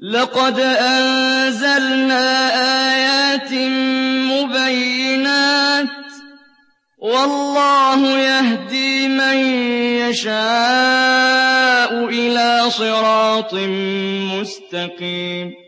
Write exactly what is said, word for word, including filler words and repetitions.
لَقَدْ أَنزَلْنَا آيَاتٍ مُّبَيِّنَاتٍ ۚ وَاللَّهُ يَهْدِي مَن يَشَاءُ إِلَىٰ صِرَاطٍ مُّسْتَقِيمٍ